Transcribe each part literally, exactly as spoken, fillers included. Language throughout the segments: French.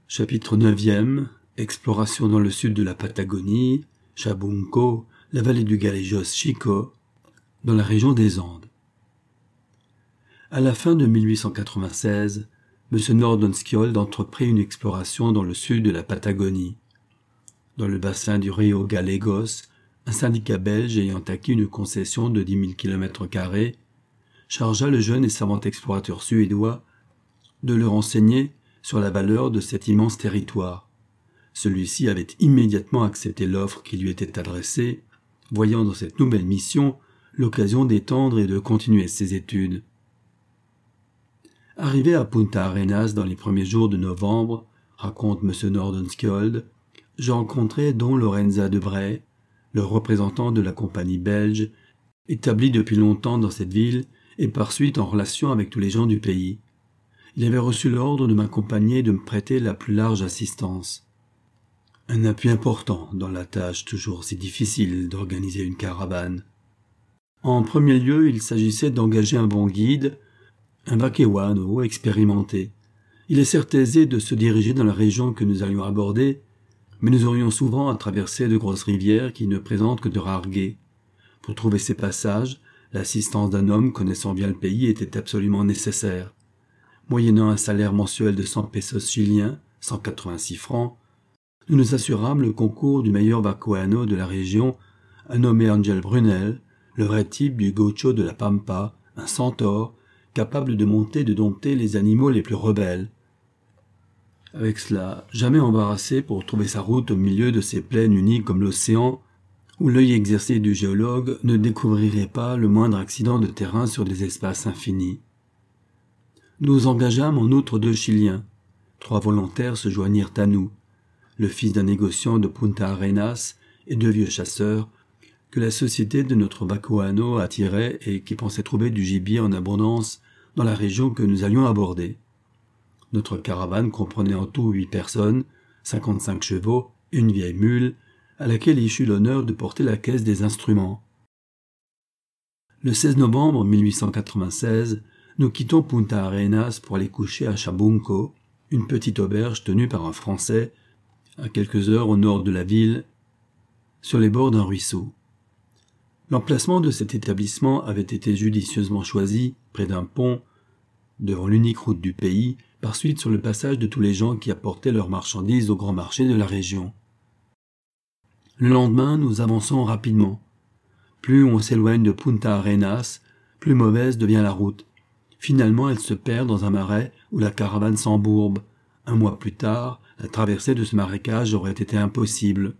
Chapitre neuvième. Exploration dans le sud de la Patagonie, Chabunco, la vallée du Gallegos Chico, dans la région des Andes. À la fin de mille huit cent quatre-vingt-seize, M. Nordenskjöld entreprit une exploration dans le sud de la Patagonie. Dans le bassin du Rio Gallegos, un syndicat belge ayant acquis une concession de dix mille kilomètres carrés chargea le jeune et savant explorateur suédois de le renseigner sur la valeur de cet immense territoire. Celui-ci avait immédiatement accepté l'offre qui lui était adressée, voyant dans cette nouvelle mission l'occasion d'étendre et de continuer ses études. Arrivé à Punta Arenas dans les premiers jours de novembre, raconte M. Nordenskjöld, je rencontrai Don Lorenza de Bray, le représentant de la compagnie belge, établi depuis longtemps dans cette ville et par suite en relation avec tous les gens du pays. Il avait reçu l'ordre de m'accompagner et de me prêter la plus large assistance. Un appui important dans la tâche toujours si difficile d'organiser une caravane. En premier lieu, il s'agissait d'engager un bon guide, un Vakewano expérimenté. Il est certes aisé de se diriger dans la région que nous allions aborder, mais nous aurions souvent à traverser de grosses rivières qui ne présentent que de rares gués. Pour trouver ces passages, l'assistance d'un homme connaissant bien le pays était absolument nécessaire. Moyennant un salaire mensuel de cent pesos chiliens, cent quatre-vingt-six francs, nous nous assurâmes le concours du meilleur Vakewano de la région, un nommé Angel Brunel, le vrai type du gaucho de la Pampa, un centaure, capable de monter et de dompter les animaux les plus rebelles. Avec cela, jamais embarrassé pour trouver sa route au milieu de ces plaines unies comme l'océan, où l'œil exercé du géologue ne découvrirait pas le moindre accident de terrain sur des espaces infinis. Nous engageâmes en outre deux Chiliens. Trois volontaires se joignirent à nous, le fils d'un négociant de Punta Arenas et deux vieux chasseurs que la société de notre Vakewano attirait et qui pensaient trouver du gibier en abondance dans la région que nous allions aborder. Notre caravane comprenait en tout huit personnes, cinquante-cinq chevaux et une vieille mule, à laquelle il eut l'honneur de porter la caisse des instruments. Le seize novembre mille huit cent quatre-vingt-seize, nous quittons Punta Arenas pour aller coucher à Chabunco, une petite auberge tenue par un Français, à quelques heures au nord de la ville, sur les bords d'un ruisseau. L'emplacement de cet établissement avait été judicieusement choisi, près d'un pont, devant l'unique route du pays, par suite sur le passage de tous les gens qui apportaient leurs marchandises au grand marché de la région. Le lendemain, nous avançons rapidement. Plus on s'éloigne de Punta Arenas, plus mauvaise devient la route. Finalement, elle se perd dans un marais où la caravane s'embourbe. Un mois plus tard, la traversée de ce marécage aurait été impossible.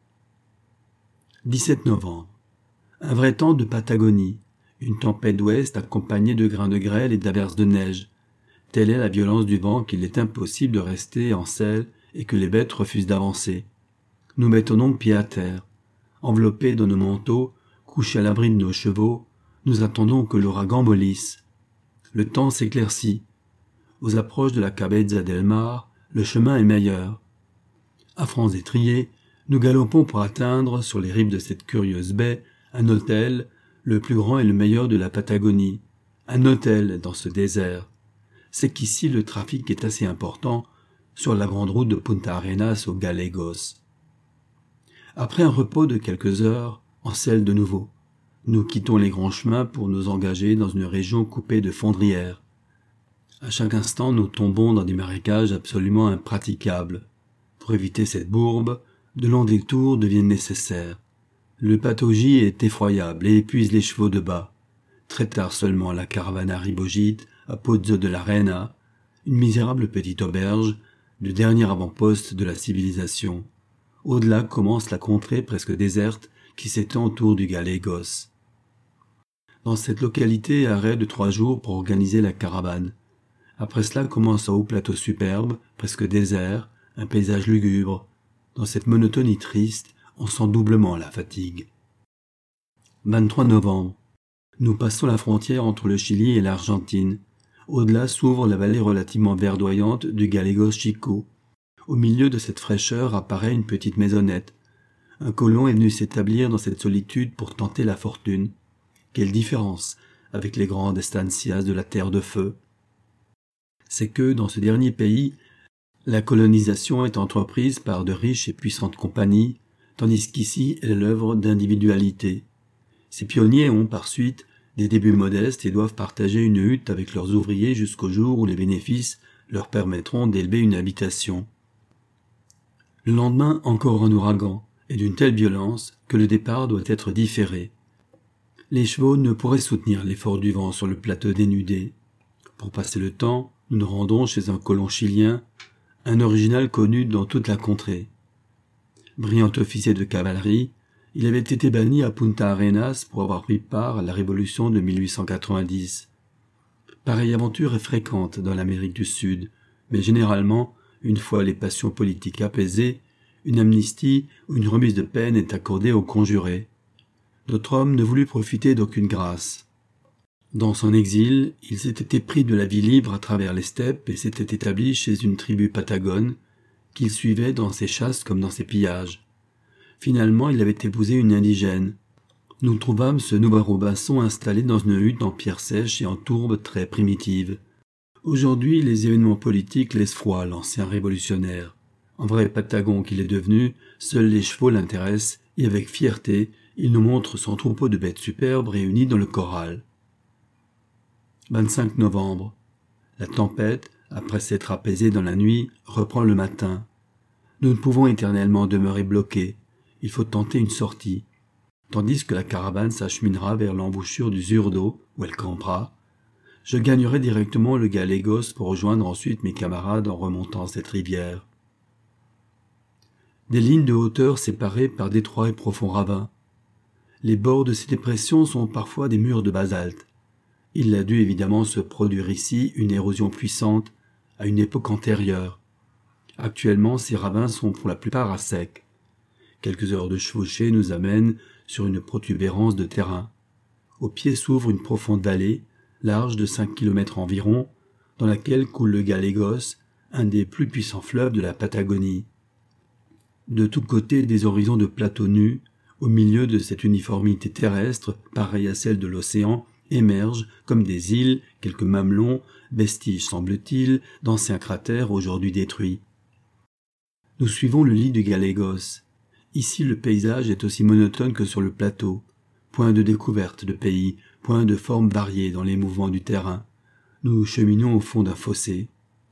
dix-sept novembre. Un vrai temps de Patagonie. Une tempête d'ouest accompagnée de grains de grêle et d'averses de neige. Telle est la violence du vent qu'il est impossible de rester en selle et que les bêtes refusent d'avancer. Nous mettons donc pied à terre. Enveloppés dans nos manteaux, couchés à l'abri de nos chevaux, nous attendons que l'ouragan mollisse. Le temps s'éclaircit. Aux approches de la Cabeza del Mar, le chemin est meilleur. À francs étriers, nous galopons pour atteindre, sur les rives de cette curieuse baie, un hôtel, le plus grand et le meilleur de la Patagonie. Un hôtel dans ce désert. C'est qu'ici le trafic est assez important, sur la grande route de Punta Arenas aux Gallegos. Après un repos de quelques heures, en selle de nouveau. Nous quittons les grands chemins pour nous engager dans une région coupée de fondrières. À chaque instant, nous tombons dans des marécages absolument impraticables. Pour éviter cette bourbe, de longs détours deviennent nécessaires. Le patauge est effroyable et épuise les chevaux de bas. Très tard seulement, la caravane arrive au gîte, à Pozo de la Reina, une misérable petite auberge, le dernier avant-poste de la civilisation. Au-delà commence la contrée presque déserte qui s'étend autour du Gallegos. Dans cette localité, arrêt de trois jours pour organiser la caravane. Après cela commence un haut plateau superbe, presque désert, un paysage lugubre. Dans cette monotonie triste, on sent doublement la fatigue. vingt-trois novembre. Nous passons la frontière entre le Chili et l'Argentine. Au-delà s'ouvre la vallée relativement verdoyante du Gallegos Chico. Au milieu de cette fraîcheur apparaît une petite maisonnette. Un colon est venu s'établir dans cette solitude pour tenter la fortune. Quelle différence avec les grandes estancias de la Terre de Feu. C'est que, dans ce dernier pays, La colonisation est entreprise par de riches et puissantes compagnies, tandis qu'ici elle est l'œuvre d'individualité. Ces pionniers ont par suite des débuts modestes et doivent partager une hutte avec leurs ouvriers jusqu'au jour où les bénéfices leur permettront d'élever une habitation. Le lendemain, encore un ouragan, et d'une telle violence que le départ doit être différé. Les chevaux ne pourraient soutenir l'effort du vent sur le plateau dénudé. Pour passer le temps, nous nous rendons chez un colon chilien, un original connu dans toute la contrée. Brillant officier de cavalerie, il avait été banni à Punta Arenas pour avoir pris part à la révolution de mille huit cent quatre-vingt-dix. Pareille aventure est fréquente dans l'Amérique du Sud, mais généralement, une fois les passions politiques apaisées, une amnistie ou une remise de peine est accordée aux conjurés. Notre homme ne voulut profiter d'aucune grâce. Dans son exil, il s'était épris de la vie libre à travers les steppes et s'était établi chez une tribu patagone qu'il suivait dans ses chasses comme dans ses pillages. Finalement, il avait épousé une indigène. Nous trouvâmes ce nouveau Robinson installé dans une hutte en pierre sèche et en tourbe très primitive. Aujourd'hui, les événements politiques laissent froid l'ancien révolutionnaire. En vrai Patagon qu'il est devenu, seuls les chevaux l'intéressent et avec fierté, il nous montre son troupeau de bêtes superbes réunies dans le corral. vingt-cinq novembre. La tempête, après s'être apaisée dans la nuit, reprend le matin. Nous ne pouvons éternellement demeurer bloqués. Il faut tenter une sortie. Tandis que la caravane s'acheminera vers l'embouchure du Zurdo, où elle campera, je gagnerai directement le Gallegos pour rejoindre ensuite mes camarades en remontant cette rivière. Des lignes de hauteur séparées par d'étroits et profonds ravins. Les bords de ces dépressions sont parfois des murs de basalte. Il a dû évidemment se produire ici une érosion puissante à une époque antérieure. Actuellement, ces ravins sont pour la plupart à sec. Quelques heures de chevauchée nous amènent sur une protubérance de terrain. Au pied s'ouvre une profonde vallée, large de cinq kilomètres environ, dans laquelle coule le Gallegos, un des plus puissants fleuves de la Patagonie. De tous côtés des horizons de plateaux nus, au milieu de cette uniformité terrestre, pareille à celle de l'océan, émergent, comme des îles, quelques mamelons, vestiges, semble-t-il, d'anciens cratères aujourd'hui détruits. Nous suivons le lit du Gallegos. Ici, le paysage est aussi monotone que sur le plateau. Point de découverte de pays, point de formes variées dans les mouvements du terrain. Nous cheminons au fond d'un fossé.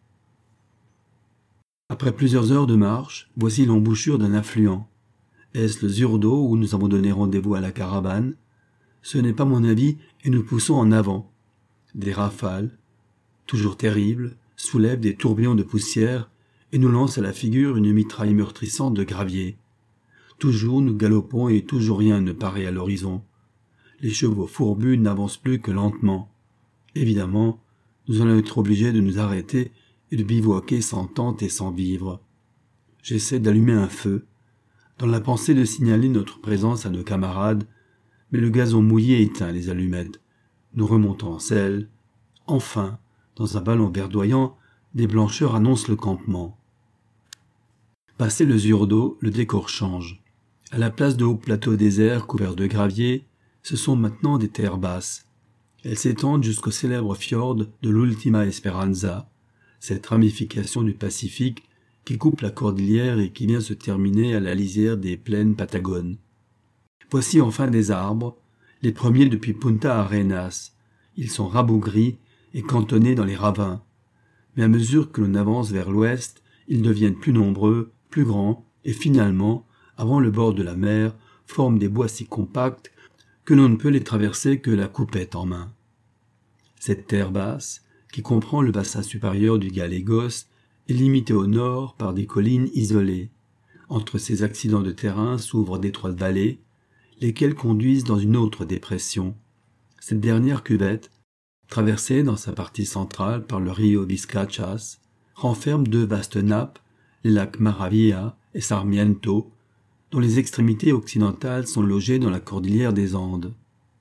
Après plusieurs heures de marche, voici l'embouchure d'un affluent. Est-ce le Zurdo où nous avons donné rendez-vous à la caravane? Ce n'est pas mon avis et nous poussons en avant. Des rafales, toujours terribles, soulèvent des tourbillons de poussière et nous lancent à la figure une mitraille meurtrissante de gravier. Toujours nous galopons et toujours rien ne paraît à l'horizon. Les chevaux fourbus n'avancent plus que lentement. Évidemment, nous allons être obligés de nous arrêter et de bivouaquer sans tente et sans vivres. J'essaie d'allumer un feu, dans la pensée de signaler notre présence à nos camarades, mais le gazon mouillé éteint les allumettes. Nous remontons en selle. Enfin, dans un ballon verdoyant, des blancheurs annoncent le campement. Passé le Zurdo, le décor change. À la place de hauts plateaux déserts couverts de gravier, ce sont maintenant des terres basses. Elles s'étendent jusqu'au célèbre fjord de l'Ultima Esperanza, cette ramification du Pacifique qui coupe la cordillère et qui vient se terminer à la lisière des plaines patagones. Voici enfin des arbres, les premiers depuis Punta Arenas. Ils sont rabougris et cantonnés dans les ravins. Mais à mesure que l'on avance vers l'ouest, ils deviennent plus nombreux, plus grands, et finalement, avant le bord de la mer, forment des bois si compacts que l'on ne peut les traverser que la coupette en main. Cette terre basse, qui comprend le bassin supérieur du Gallegos, est limitée au nord par des collines isolées. Entre ces accidents de terrain s'ouvrent d'étroites vallées, lesquelles conduisent dans une autre dépression. Cette dernière cuvette, traversée dans sa partie centrale par le Rio Vizcachas, renferme deux vastes nappes, les lacs Maravilla et Sarmiento, dont les extrémités occidentales sont logées dans la cordillère des Andes.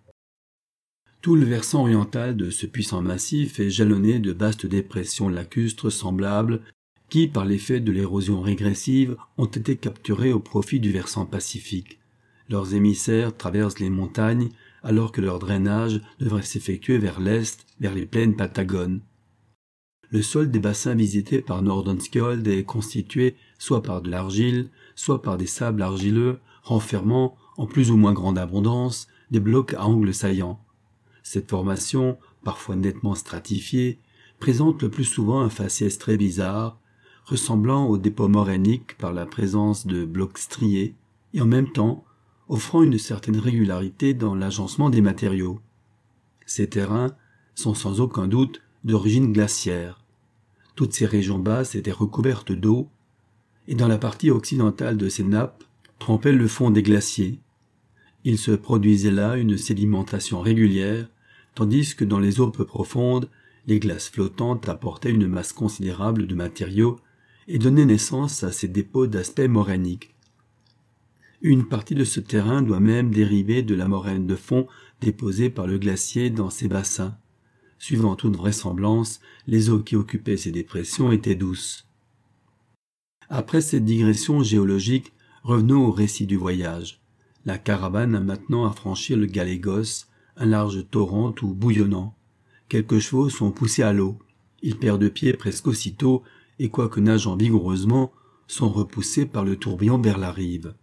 Tout le versant oriental de ce puissant massif est jalonné de vastes dépressions lacustres semblables qui, par l'effet de l'érosion régressive, ont été capturées au profit du versant pacifique. Leurs émissaires traversent les montagnes alors que leur drainage devrait s'effectuer vers l'est, vers les plaines patagones. le sol des bassins visités par Nordenskjöld est constitué soit par de l'argile, soit par des sables argileux renfermant, en plus ou moins grande abondance, des blocs à angles saillants. Cette formation, parfois nettement stratifiée, présente le plus souvent un faciès très bizarre, ressemblant au dépôt morainique par la présence de blocs striés, et en même temps offrant une certaine régularité dans l'agencement des matériaux. Ces terrains sont sans aucun doute d'origine glaciaire. Toutes ces régions basses étaient recouvertes d'eau, et dans la partie occidentale de ces nappes trempait le fond des glaciers. Il se produisait là une sédimentation régulière, tandis que dans les eaux peu profondes, les glaces flottantes apportaient une masse considérable de matériaux et donnaient naissance à ces dépôts d'aspect morainique. Une partie de ce terrain doit même dériver de la moraine de fond déposée par le glacier dans ces bassins. Suivant toute vraisemblance, les eaux qui occupaient ces dépressions étaient douces. Après cette digression géologique, revenons au récit du voyage. La caravane a maintenant à franchir le Galégos, un large torrent tout bouillonnant. Quelques chevaux sont poussés à l'eau. Ils perdent pied presque aussitôt et, quoique nageant vigoureusement, sont repoussés par le tourbillon vers la rive.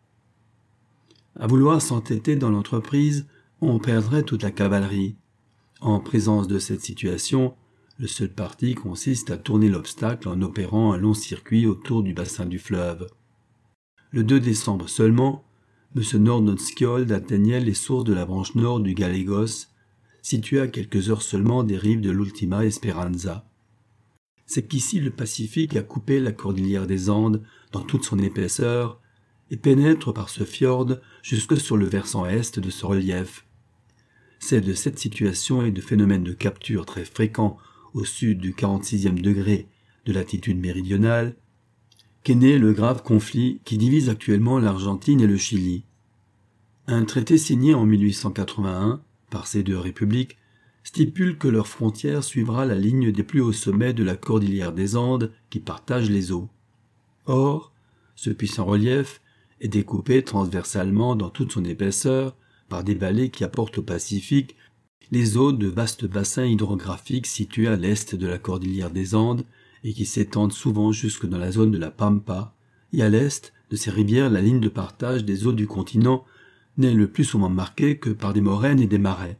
À vouloir s'entêter dans l'entreprise, on perdrait toute la cavalerie. En présence de cette situation, le seul parti consiste à tourner l'obstacle en opérant un long circuit autour du bassin du fleuve. Le deux décembre seulement, M. Nordenskjöld atteignait les sources de la branche nord du Galégos, située à quelques heures seulement des rives de l'Ultima Esperanza. C'est qu'ici le Pacifique a coupé la cordillère des Andes dans toute son épaisseur et pénètre par ce fjord jusque sur le versant est de ce relief. C'est de cette situation et de phénomènes de capture très fréquents au sud du quarante-sixième degré de latitude méridionale qu'est né le grave conflit qui divise actuellement l'Argentine et le Chili. Un traité signé en mille huit cent quatre-vingt-un par ces deux républiques stipule que leur frontière suivra la ligne des plus hauts sommets de la cordillère des Andes qui partagent les eaux. Or, ce puissant relief est découpé transversalement dans toute son épaisseur par des vallées qui apportent au Pacifique les eaux de vastes bassins hydrographiques situés à l'est de la cordillère des Andes et qui s'étendent souvent jusque dans la zone de la Pampa, et à l'est de ces rivières la ligne de partage des eaux du continent n'est le plus souvent marquée que par des moraines et des marais.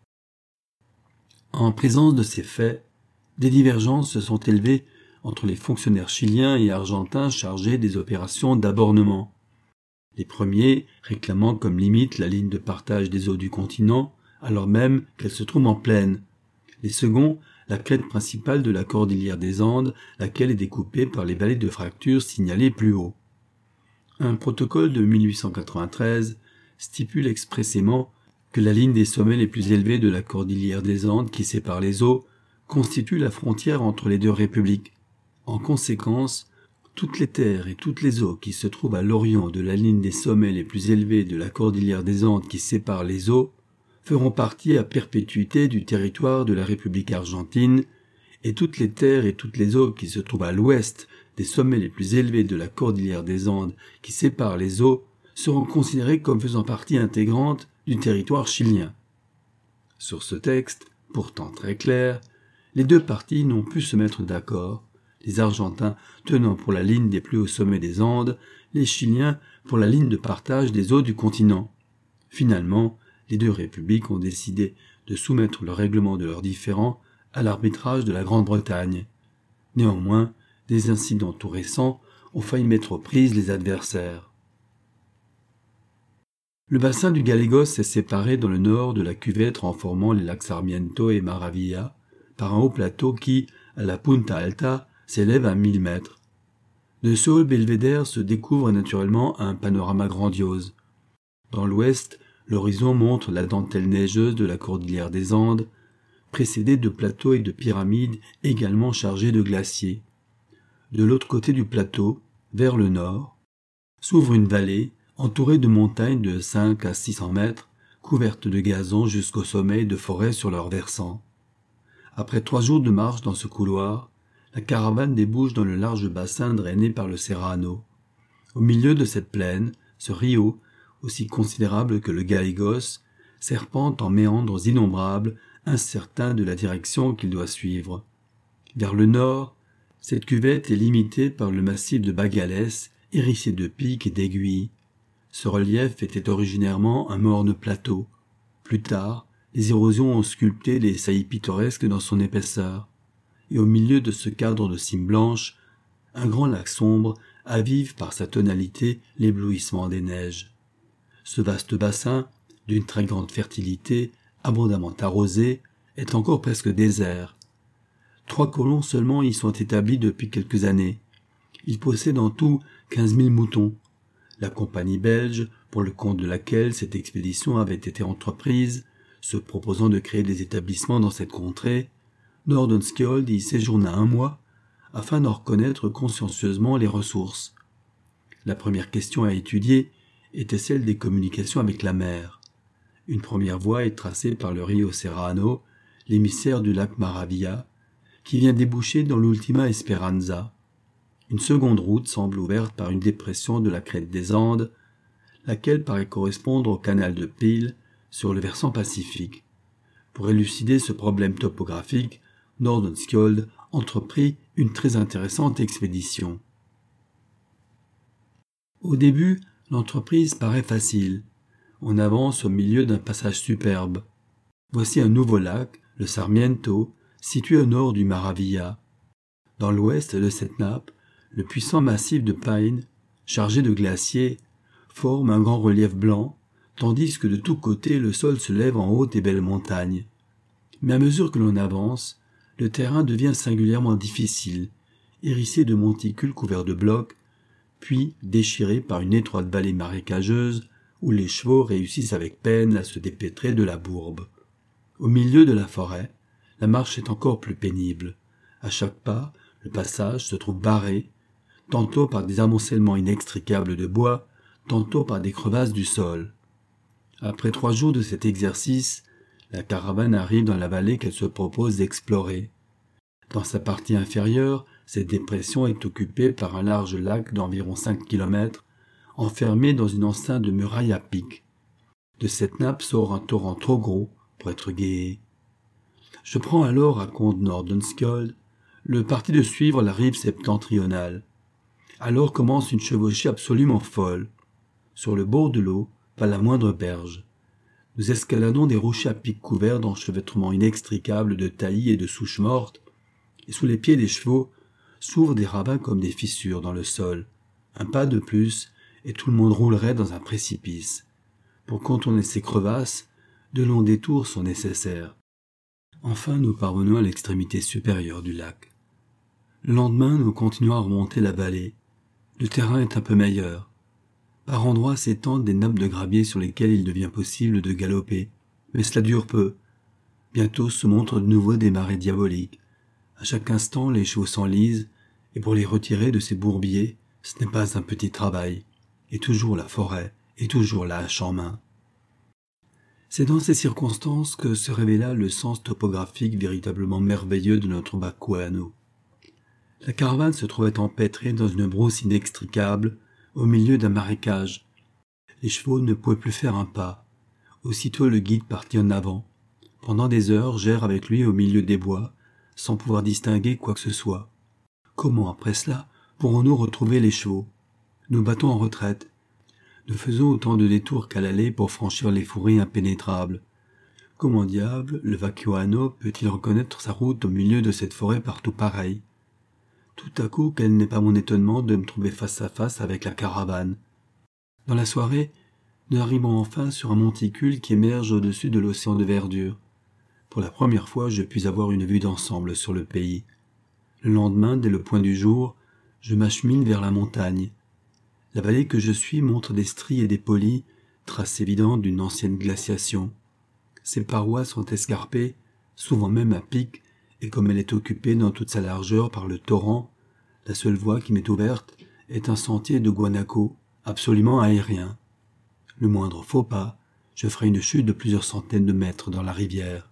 En présence de ces faits, des divergences se sont élevées entre les fonctionnaires chiliens et argentins chargés des opérations d'abornement. Les premiers réclamant comme limite la ligne de partage des eaux du continent, alors même qu'elle se trouve en plaine. Les seconds, la crête principale de la cordillère des Andes, laquelle est découpée par les vallées de fracture signalées plus haut. Un protocole de mille huit cent quatre-vingt-treize stipule expressément que la ligne des sommets les plus élevés de la cordillère des Andes qui sépare les eaux constitue la frontière entre les deux républiques. En conséquence, toutes les terres et toutes les eaux qui se trouvent à l'orient de la ligne des sommets les plus élevés de la cordillère des Andes qui sépare les eaux feront partie à perpétuité du territoire de la République argentine, et toutes les terres et toutes les eaux qui se trouvent à l'ouest des sommets les plus élevés de la cordillère des Andes qui séparent les eaux seront considérées comme faisant partie intégrante du territoire chilien. Sur ce texte, pourtant très clair, les deux parties n'ont pu se mettre d'accord, les Argentins tenant pour la ligne des plus hauts sommets des Andes, les Chiliens pour la ligne de partage des eaux du continent. Finalement, les deux républiques ont décidé de soumettre le règlement de leurs différends à l'arbitrage de la Grande-Bretagne. Néanmoins, des incidents tout récents ont failli mettre aux prises les adversaires. Le bassin du Galégos est séparé dans le nord de la cuvette en formant les lacs Sarmiento et Maravilla par un haut plateau qui, à la Punta Alta, s'élève à mille mètres. De ce haut belvédère se découvre naturellement un panorama grandiose. Dans l'ouest, l'horizon montre la dentelle neigeuse de la cordillère des Andes, précédée de plateaux et de pyramides également chargés de glaciers. De l'autre côté du plateau, vers le nord, s'ouvre une vallée entourée de montagnes de cinq à six cents mètres, couvertes de gazon jusqu'au sommet et de forêts sur leurs versants. Après trois jours de marche dans ce couloir, la caravane débouche dans le large bassin drainé par le Serrano. Au milieu de cette plaine, ce rio, aussi considérable que le Galégos, serpente en méandres innombrables, incertain de la direction qu'il doit suivre. Vers le nord, cette cuvette est limitée par le massif de Bagales, hérissé de pics et d'aiguilles. Ce relief était originairement un morne plateau. Plus tard, les érosions ont sculpté les saillies pittoresques dans son épaisseur. Et au milieu de ce cadre de cimes blanches, un grand lac sombre avive par sa tonalité l'éblouissement des neiges. Ce vaste bassin, d'une très grande fertilité, abondamment arrosé, est encore presque désert. Trois colons seulement y sont établis depuis quelques années. Ils possèdent en tout quinze mille moutons. La compagnie belge, pour le compte de laquelle cette expédition avait été entreprise, se proposant de créer des établissements dans cette contrée, Nordenskjöld y séjourna un mois afin d'en reconnaître consciencieusement les ressources. La première question à étudier était celle des communications avec la mer. Une première voie est tracée par le Rio Serrano, l'émissaire du lac Maravilla, qui vient déboucher dans l'Ultima Esperanza. Une seconde route semble ouverte par une dépression de la crête des Andes, laquelle paraît correspondre au canal de Peel sur le versant pacifique. Pour élucider ce problème topographique, Nordenskjöld entreprit une très intéressante expédition. Au début, l'entreprise paraît facile. On avance au milieu d'un passage superbe. Voici un nouveau lac, le Sarmiento, situé au nord du Maravilla. Dans l'ouest de cette nappe, le puissant massif de Pine, chargé de glaciers, forme un grand relief blanc, tandis que de tous côtés le sol se lève en hautes et belles montagnes. Mais à mesure que l'on avance, le terrain devient singulièrement difficile, hérissé de monticules couverts de blocs, puis déchiré par une étroite vallée marécageuse où les chevaux réussissent avec peine à se dépêtrer de la bourbe. Au milieu de la forêt, la marche est encore plus pénible. À chaque pas, le passage se trouve barré, tantôt par des amoncellements inextricables de bois, tantôt par des crevasses du sol. Après trois jours de cet exercice, la caravane arrive dans la vallée qu'elle se propose d'explorer. Dans sa partie inférieure, cette dépression est occupée par un large lac d'environ cinq kilomètres, enfermé dans une enceinte de murailles à pic. De cette nappe sort un torrent trop gros pour être guéé. Je prends alors, raconte Nordenskjöld, le parti de suivre la rive septentrionale. Alors commence une chevauchée absolument folle. Sur le bord de l'eau, pas la moindre berge. Nous escaladons des rochers à pic couverts d'enchevêtrements inextricables de taillis et de souches mortes, et sous les pieds des chevaux s'ouvrent des ravins comme des fissures dans le sol. Un pas de plus, et tout le monde roulerait dans un précipice. Pour contourner ces crevasses, de longs détours sont nécessaires. Enfin, nous parvenons à l'extrémité supérieure du lac. Le lendemain, nous continuons à remonter la vallée. Le terrain est un peu meilleur. Par endroits s'étendent des nappes de gravier sur lesquelles il devient possible de galoper, mais cela dure peu. Bientôt se montrent de nouveau des marées diaboliques. À chaque instant, les chevaux s'enlisent, et pour les retirer de ces bourbiers, ce n'est pas un petit travail. Et toujours la forêt, et toujours la hache en main. C'est dans ces circonstances que se révéla le sens topographique véritablement merveilleux de notre Bakuano. La caravane se trouvait empêtrée dans une brousse inextricable, au milieu d'un marécage. Les chevaux ne pouvaient plus faire un pas. Aussitôt le guide partit en avant. Pendant des heures, j'erre avec lui au milieu des bois, sans pouvoir distinguer quoi que ce soit. Comment, après cela, pourrons-nous retrouver les chevaux? Nous battons en retraite. Nous faisons autant de détours qu'à l'aller pour franchir les fourrés impénétrables. Comment diable le Bakuano peut-il reconnaître sa route au milieu de cette forêt partout pareille? Tout à coup, quel n'est pas mon étonnement de me trouver face à face avec la caravane. Dans la soirée, nous arrivons enfin sur un monticule qui émerge au-dessus de l'océan de verdure. Pour la première fois, je puis avoir une vue d'ensemble sur le pays. Le lendemain, dès le point du jour, je m'achemine vers la montagne. La vallée que je suis montre des stries et des polis, traces évidentes d'une ancienne glaciation. Ses parois sont escarpées, souvent même à pic, et comme elle est occupée dans toute sa largeur par le torrent, la seule voie qui m'est ouverte est un sentier de guanaco, absolument aérien. Le moindre faux pas, je ferai une chute de plusieurs centaines de mètres dans la rivière.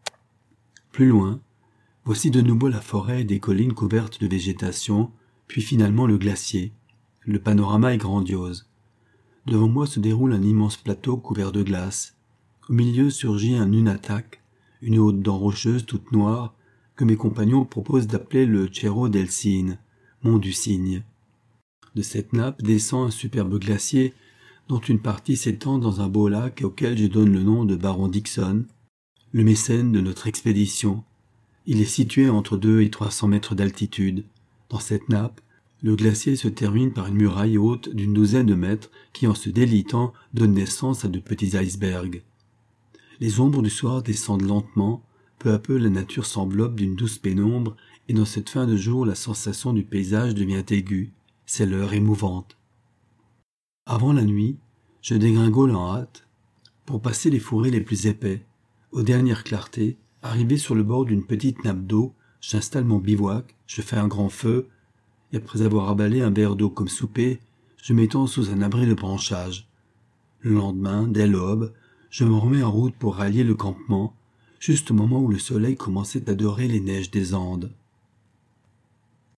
Plus loin, voici de nouveau la forêt et des collines couvertes de végétation, puis finalement le glacier. Le panorama est grandiose. Devant moi se déroule un immense plateau couvert de glace. Au milieu surgit un nunatak, une haute dent rocheuse toute noire, que mes compagnons proposent d'appeler le Cerro del Cine, mont du cygne. De cette nappe descend un superbe glacier dont une partie s'étend dans un beau lac auquel je donne le nom de Baron Dixon, le mécène de notre expédition. Il est situé entre deux et trois cents mètres d'altitude. Dans cette nappe, le glacier se termine par une muraille haute d'une douzaine de mètres qui, en se délitant, donne naissance à de petits icebergs. Les ombres du soir descendent lentement, peu à peu la nature s'enveloppe d'une douce pénombre et dans cette fin de jour la sensation du paysage devient aiguë, c'est l'heure émouvante. Avant la nuit, je dégringole en hâte pour passer les fourrés les plus épais. Aux dernières clartés, arrivé sur le bord d'une petite nappe d'eau, j'installe mon bivouac, je fais un grand feu, et après avoir avalé un verre d'eau comme souper, je m'étends sous un abri de branchages. Le lendemain, dès l'aube, je me remets en route pour rallier le campement, juste au moment où le soleil commençait à dorer les neiges des Andes.